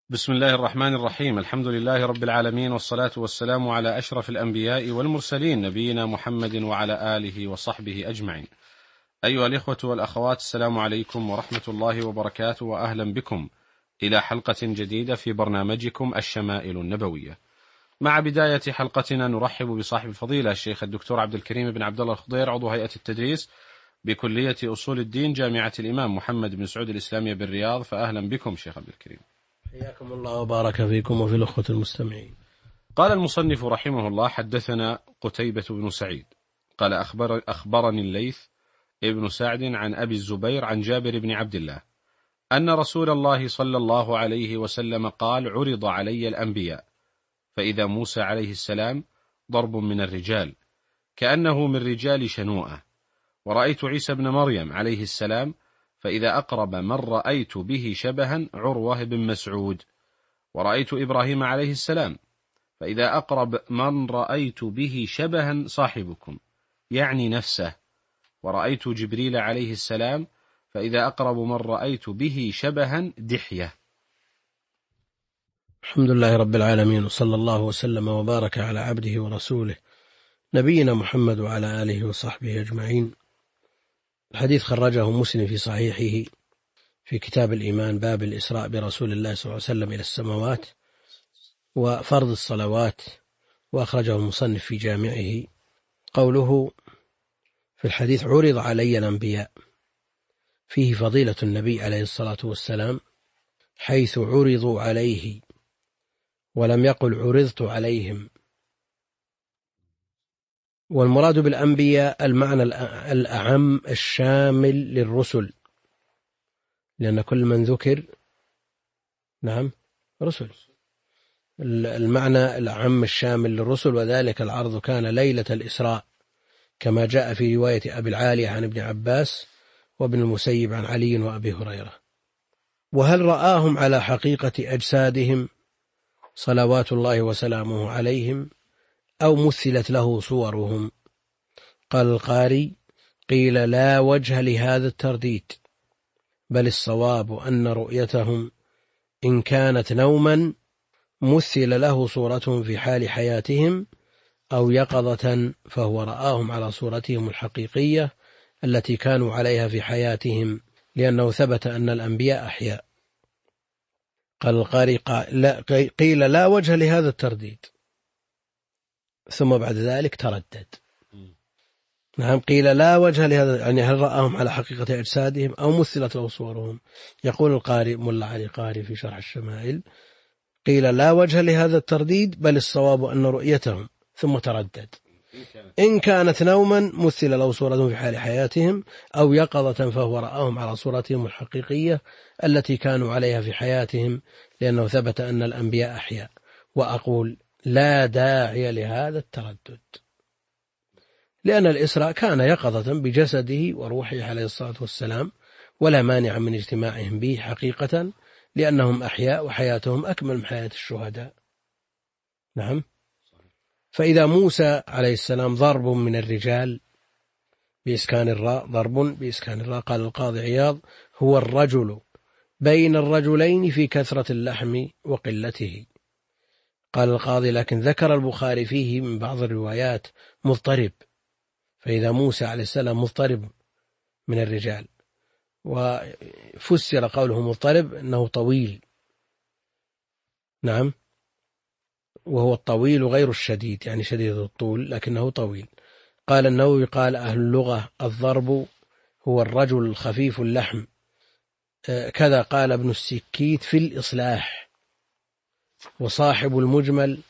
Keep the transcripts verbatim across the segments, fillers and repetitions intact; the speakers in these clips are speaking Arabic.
بسم الله الرحمن الرحيم. الحمد لله رب العالمين، والصلاة والسلام على أشرف الأنبياء والمرسلين، نبينا محمد وعلى آله وصحبه أجمعين. أيها الإخوة والأخوات، السلام عليكم ورحمة الله وبركاته، وأهلا بكم إلى حلقة جديدة في برنامجكم الشمائل النبوية. مع بداية حلقتنا نرحب بصاحب الفضيلة الشيخ الدكتور عبد الكريم بن عبد الله الخضير، عضو هيئة التدريس بكلية أصول الدين جامعة الإمام محمد بن سعود الإسلامية بالرياض. فأهلا بكم شيخ عبد الكريم. حياكم الله وبارك فيكم وفي الأخوة المستمعين. قال المصنف رحمه الله: حدثنا قتيبة بن سعيد قال أخبر أخبرني الليث ابن سعد عن أبي الزبير عن جابر بن عبد الله أن رسول الله صلى الله عليه وسلم قال: عرض علي الأنبياء، فإذا موسى عليه السلام ضرب من الرجال كأنه من رجال شنوءة، ورأيت عيسى بن مريم عليه السلام، فإذا أقرب من رأيت به شبها عروة بن مسعود، ورأيت إبراهيم عليه السلام، فإذا أقرب من رأيت به شبها صاحبكم، يعني نفسه، ورأيت جبريل عليه السلام، فإذا أقرب من رأيت به شبها دحية. الحمد لله رب العالمين، وصلى الله وسلم وبارك على عبده ورسوله نبينا محمد وعلى آله وصحبه أجمعين. الحديث خرجه مسلم في صحيحه في كتاب الإيمان، باب الإسراء برسول الله صلى الله عليه وسلم إلى السماوات وفرض الصلوات، وأخرجه المصنف في جامعه. قوله في الحديث: عرض علي الأنبياء، فيه فضيلة النبي عليه الصلاة والسلام، حيث عرضوا عليه ولم يقل عرضت عليهم. والمراد بالأنبياء المعنى الأعم الشامل للرسل، لأن كل من ذكر نعم رسل. المعنى الأعم الشامل للرسل، وذلك العرض كان ليلة الإسراء، كما جاء في رواية أبي العالية عن ابن عباس وابن المسيب عن علي وأبي هريرة. وهل رآهم على حقيقة أجسادهم صلوات الله وسلامه عليهم، أو مثلت له صورهم؟ قال القاري: قيل لا وجه لهذا الترديد، بل الصواب أن رؤيتهم إن كانت نوما مثل له صورتهم في حال حياتهم، أو يقظة فهو رآهم على صورتهم الحقيقية التي كانوا عليها في حياتهم، لأنه ثبت أن الأنبياء أحياء. قال القاري: قيل لا وجه لهذا الترديد، ثم بعد ذلك تردد. نعم، قيل لا وجه لهذا، يعني هل رآهم على حقيقة أجسادهم أو مثلت له صورهم؟ يقول القاري ملا علي قاري في شرح الشمائل: قيل لا وجه لهذا الترديد، بل الصواب أن رؤيتهم، ثم تردد، إن كانت نوما مثل له صورتهم في حال حياتهم، أو يقظة فهو رآهم على صورتهم الحقيقية التي كانوا عليها في حياتهم، لأنه ثبت أن الأنبياء أحياء. وأقول لا داعي لهذا التردد، لأن الإسراء كان يقظة بجسده وروحه عليه الصلاة والسلام، ولا مانع من اجتماعهم به حقيقة، لأنهم أحياء وحياتهم أكمل من حياة الشهداء. نعم. فإذا موسى عليه السلام ضرب من الرجال بإسكان الراء، ضرب بإسكان الراء، قال القاضي عياض: هو الرجل بين الرجلين في كثرة اللحم وقلته. قال القاضي: لكن ذكر البخاري فيه من بعض الروايات مضطرب، فإذا موسى عليه السلام مضطرب من الرجال، وفسر قوله مضطرب أنه طويل. نعم، وهو الطويل غير الشديد، يعني شديد الطول لكنه طويل. قال النووي: قال أهل اللغة: الضرب هو الرجل الخفيف اللحم. كذا قال ابن السكيت في الإصلاح، وصاحب المجمل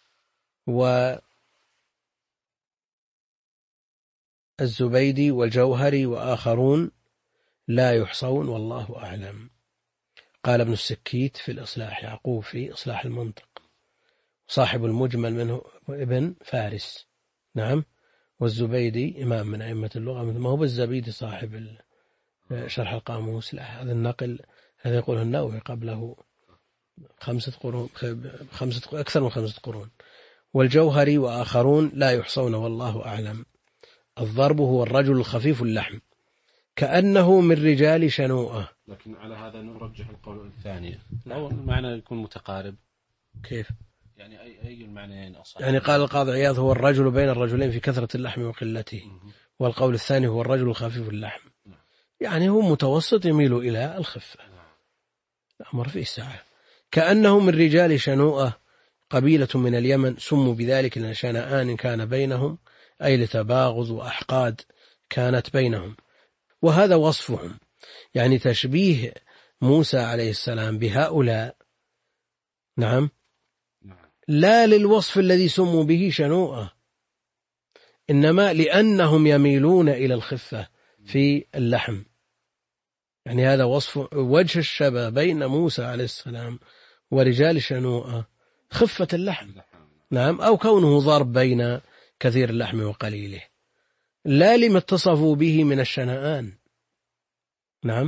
والزبيدي والجوهري وآخرون لا يحصون، والله أعلم. قال ابن السكيت في الإصلاح، يعقوب في إصلاح المنطق، صاحب المجمل منه ابن فارس. نعم. والزبيدي إمام من أئمة اللغة، ما هو بالزبيدي صاحب شرح القاموس، لا، هذا النقل هذا يقوله النووي قبله خمسة قرون، خمسة أكثر من خمسة قرون. والجوهري وآخرون لا يحصون، والله أعلم. الضرب هو الرجل الخفيف اللحم، كأنه من رجال شنوءة. لكن على هذا نرجح القول الثاني، لو المعنى يكون متقارب. كيف؟ يعني أي أي المعنيين أصح؟ يعني قال القاضي عياض هو الرجل بين الرجلين في كثرة اللحم وقلته، والقول الثاني هو الرجل الخفيف اللحم، يعني هو متوسط يميل إلى الخفة. الأمر فيه ساعة. كأنه من رجال شنوءة قبيلة من اليمن، سموا بذلك لأن شنآن كان بينهم، أي لتباغض وأحقاد كانت بينهم، وهذا وصفهم. يعني تشبيه موسى عليه السلام بهؤلاء، نعم، لا للوصف الذي سموا به شنوءة، إنما لأنهم يميلون إلى الخفة في اللحم. يعني هذا وصف وجه الشبه بين موسى عليه السلام ورجال شنوءة، خفة اللحم، نعم، أو كونه ضرب بين كثير اللحم وقليله، لا لما اتصفوا به من الشنآن، نعم.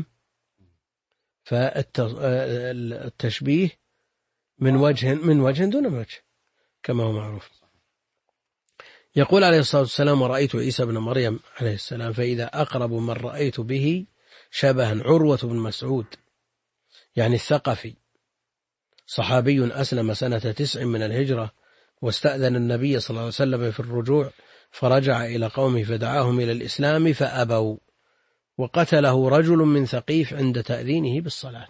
فالتشبيه من وجه من وجه دون وجه كما هو معروف. يقول عليه الصلاة والسلام: ورأيت عيسى بن مريم عليه السلام فإذا أقرب من رأيت به شبها عروة بن مسعود، يعني الثقفي، صحابي أسلم سنة تسع من الهجرة، واستأذن النبي صلى الله عليه وسلم في الرجوع، فرجع إلى قومه فدعاهم إلى الإسلام فأبوا، وقتله رجل من ثقيف عند تأذينه بالصلاة.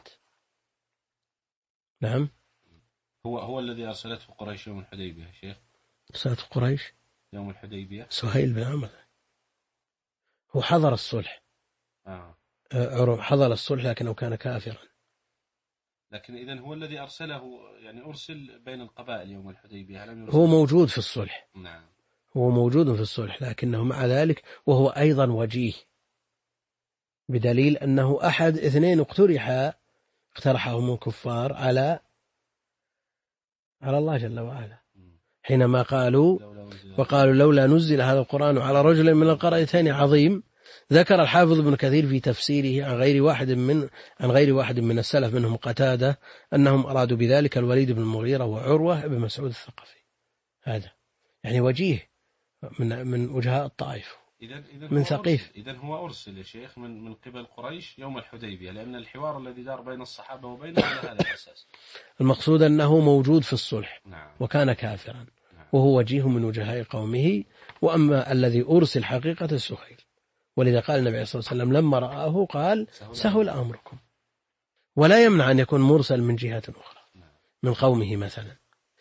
نعم. هو هو الذي أرسلته قريش يوم الحديبية يا شيخ. أرسلته قريش يوم الحديبية سهيل بن عمرو، هو حضر الصلح. آه. حضر الصلح لكنه كان كافرا. لكن إذن هو الذي أرسله، يعني أرسل بين القبائل يوم الحديبية. هو موجود في الصلح. نعم. هو موجود في الصلح، لكنه مع ذلك وهو أيضا وجيه، بدليل أنه أحد اثنين اقترح اقترحهم الكفار على على الله جل وعلا، حينما قالوا وقالوا لولا نزل هذا القرآن على رجل من القريتين عظيم. ذكر الحافظ ابن كثير في تفسيره عن غير واحد من عن غير واحد من السلف منهم قتادة أنهم أرادوا بذلك الوليد بن المغيرة وعروة بن مسعود الثقفي. هذا يعني وجيه من من وجهاء الطائف، من ثقيف. إذن هو أرسل يا شيخ من من قبل قريش يوم الحديبية، لأن الحوار الذي دار بين الصحابة وبينه على هذا الأساس. المقصود أنه موجود في الصلح. نعم. وكان كافرا. نعم. وهو وجيه من وجهاء قومه. وأما الذي أرسل حقيقة سهيل، ولذا قال النبي صلى الله عليه وسلم لما رآه قال سهل أمركم، ولا يمنع أن يكون مرسل من جهة أخرى من قومه مثلا.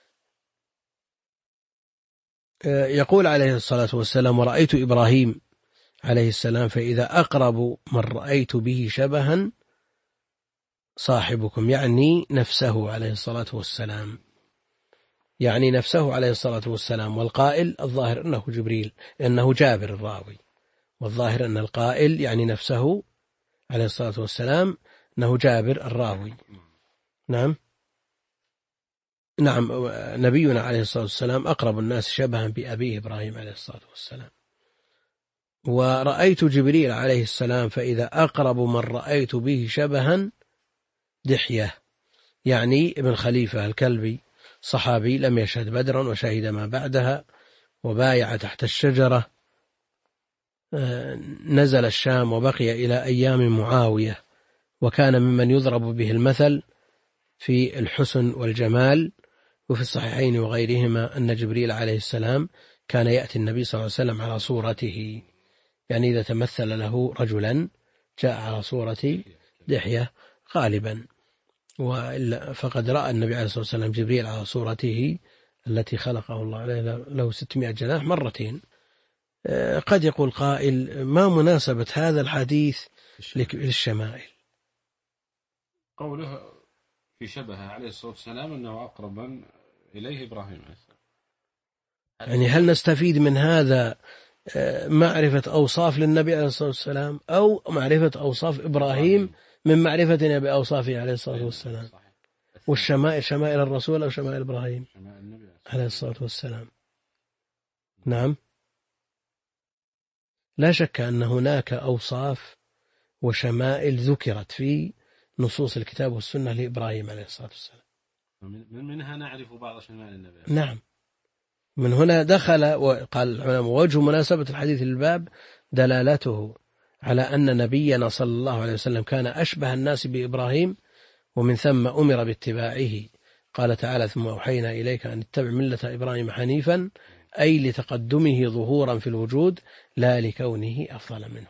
يقول عليه الصلاة والسلام: ورأيت إبراهيم عليه السلام فإذا أقرب من رأيت به شبها صاحبكم، يعني نفسه عليه الصلاة والسلام، يعني نفسه عليه الصلاة والسلام. والقائل الظاهر أنه جبريل، لأنه جابر الراوي، والظاهر أن القائل يعني نفسه عليه الصلاة والسلام أنه جابر الراوي. نعم. نعم. نبينا عليه الصلاة والسلام أقرب الناس شبها بأبيه إبراهيم عليه الصلاة والسلام. ورأيت جبريل عليه السلام فإذا أقرب من رأيت به شبها دحية، يعني ابن خليفة الكلبي، صحابي لم يشهد بدرا وشهد ما بعدها، وبايع تحت الشجرة، نزل الشام وبقي إلى أيام معاوية، وكان ممن يضرب به المثل في الحسن والجمال. وفي الصحيحين وغيرهما أن جبريل عليه السلام كان يأتي النبي صلى الله عليه وسلم على صورته، يعني إذا تمثل له رجلا جاء على صورة دحية غالبا، فقد رأى النبي عليه الصلاة والسلام جبريل على صورته التي خلقه الله عليه له ستمائة جناح مرتين. قد يقول قائل: ما مناسبة هذا الحديث للشمائل؟ قوله في شبه عليه الصلاة والسلام أنه أقرب من إليه إبراهيم عليه السلام، يعني هل نستفيد من هذا معرفة أوصاف للنبي عليه الصلاة والسلام، أو معرفة أوصاف إبراهيم من معرفتنا بأوصافه عليه الصلاة والسلام؟ والشمائل شمائل الرسول أو شمائل إبراهيم عليه الصلاة والسلام؟ نعم. لا شك أن هناك أوصاف وشمائل ذكرت في نصوص الكتاب والسنة لإبراهيم عليه الصلاة والسلام، من منها نعرف بعض شمائل النبي. نعم. من هنا دخل وقال العلماء: وجه مناسبة الحديث للباب دلالته على أن نبينا صلى الله عليه وسلم كان أشبه الناس بإبراهيم، ومن ثم أمر باتباعه. قال تعالى: ثم أوحينا إليك أن اتبع ملة إبراهيم حنيفا، أي لتقدمه ظهورا في الوجود لا لكونه أفضل منه.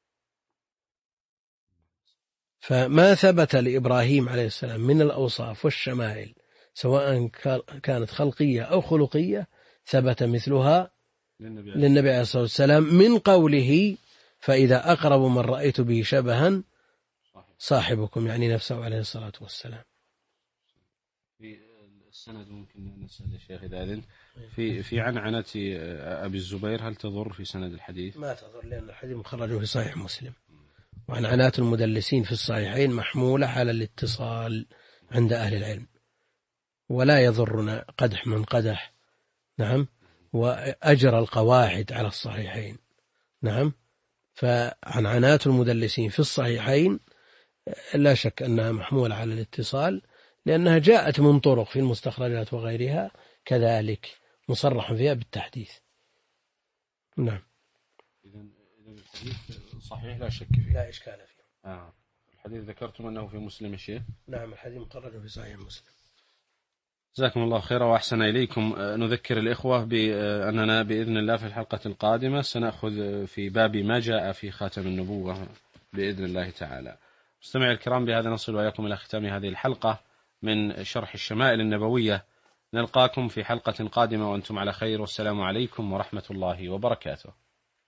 فما ثبت لإبراهيم عليه السلام من الأوصاف والشمائل سواء كانت خلقية أو خلقية ثبت مثلها للنبي عليه الصلاة والسلام من قوله: فإذا أقرب من رأيت به شبها صاحبكم، يعني نفسه عليه الصلاة والسلام. في السند ممكن نسأل الشيخ إذا أذن في في عنعنة أبي الزبير هل تضر في سند الحديث؟ ما تضر، لأن الحديث مخرج في صحيح مسلم. وعنعنات المدلسين في الصحيحين محمولة على الاتصال عند أهل العلم، ولا يضرنا قدح من قدح. نعم. وأجرى القواعد على الصحيحين. نعم. فعنعنات المدلسين في الصحيحين لا شك أنها محمولة على الاتصال، لأنها جاءت من طرق في المستخرجات وغيرها كذلك مصرح فيها بالتحديث. نعم. إذن الحديث صحيح لا شك فيه، لا إشكال فيه. آه. الحديث ذكرتم أنه في مسلم الشيخ؟ نعم، الحديث مخرج في صحيح مسلم. جزاكم الله خيرا وأحسن إليكم. نذكر الإخوة بأننا بإذن الله في الحلقة القادمة سنأخذ في باب ما جاء في خاتم النبوة بإذن الله تعالى. مستمعي الكرام، بهذا نصل وإياكم إلى ختام هذه الحلقة من شرح الشمائل النبوية. نلقاكم في حلقة قادمة وأنتم على خير، والسلام عليكم ورحمة الله وبركاته.